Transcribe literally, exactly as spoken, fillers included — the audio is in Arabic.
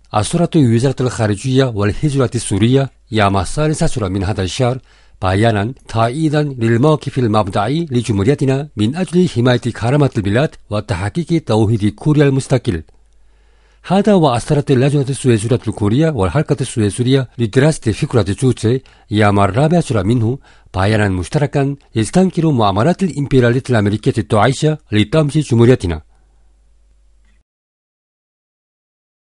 الصورة وزارة الخارجية والهجرة السورية يوم الثالث من هذا الشهر بيانا تأييدا للموقف المبدئي لجمهوريتنا من أجل حماية كرامة البلاد وتحقيق توحيد كوريا المستقل. هذا وأصدرت اللجنة السويسرية الكورية والحركة السويسرية لدراسة فكرة جوتشي يوم الرابع عشر منه بيانا مشتركا يستنكر مؤامرات الإمبريالية الأمريكية الداعشة لدمج جمهوريتنا.